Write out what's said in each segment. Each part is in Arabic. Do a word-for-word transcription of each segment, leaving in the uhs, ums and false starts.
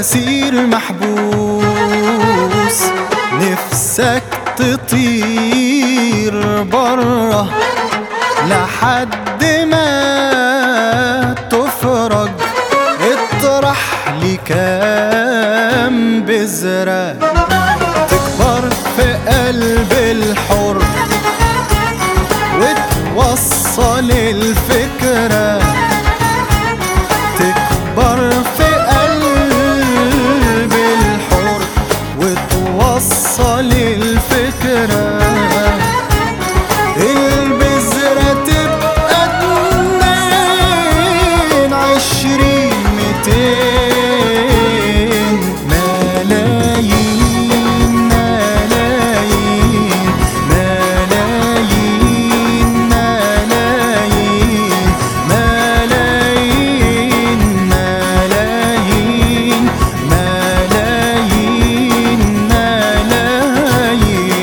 أسير محبوس، نفسك تطير برا لحد ما تفرج. اطرح لي كام بذرة تكبر في قلب الحر، وتوصل الفكرة تكبر في قلب الحر، وتوصل الفكرة. البذرة تبقى اتنين عشرين ميتين ملايين ملايين ملايين ملايين ملايين ملايين ملايين ملايين.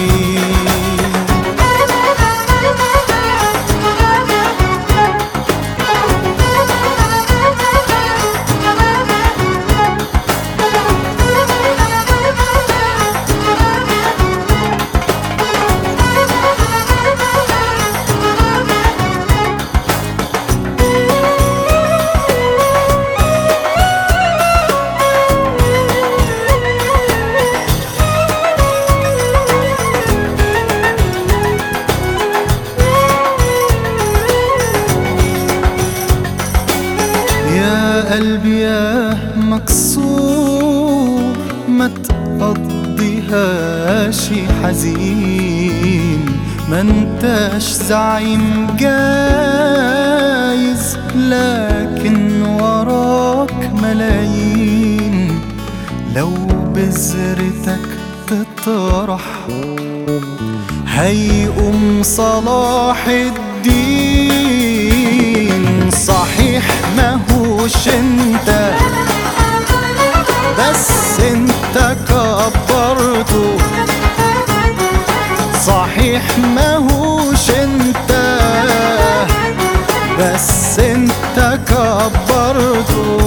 يا قلبي يا مكسور، ما تقضيهاش حزين، ما انتاش زعيم جايز، لكن وراك ملايين. لو بذرتك تطرح هيقوم صلاح الدين. صحيح ماهوش انت، بس انت كبرته. صحيح ماهوش انت، بس انت كبرته.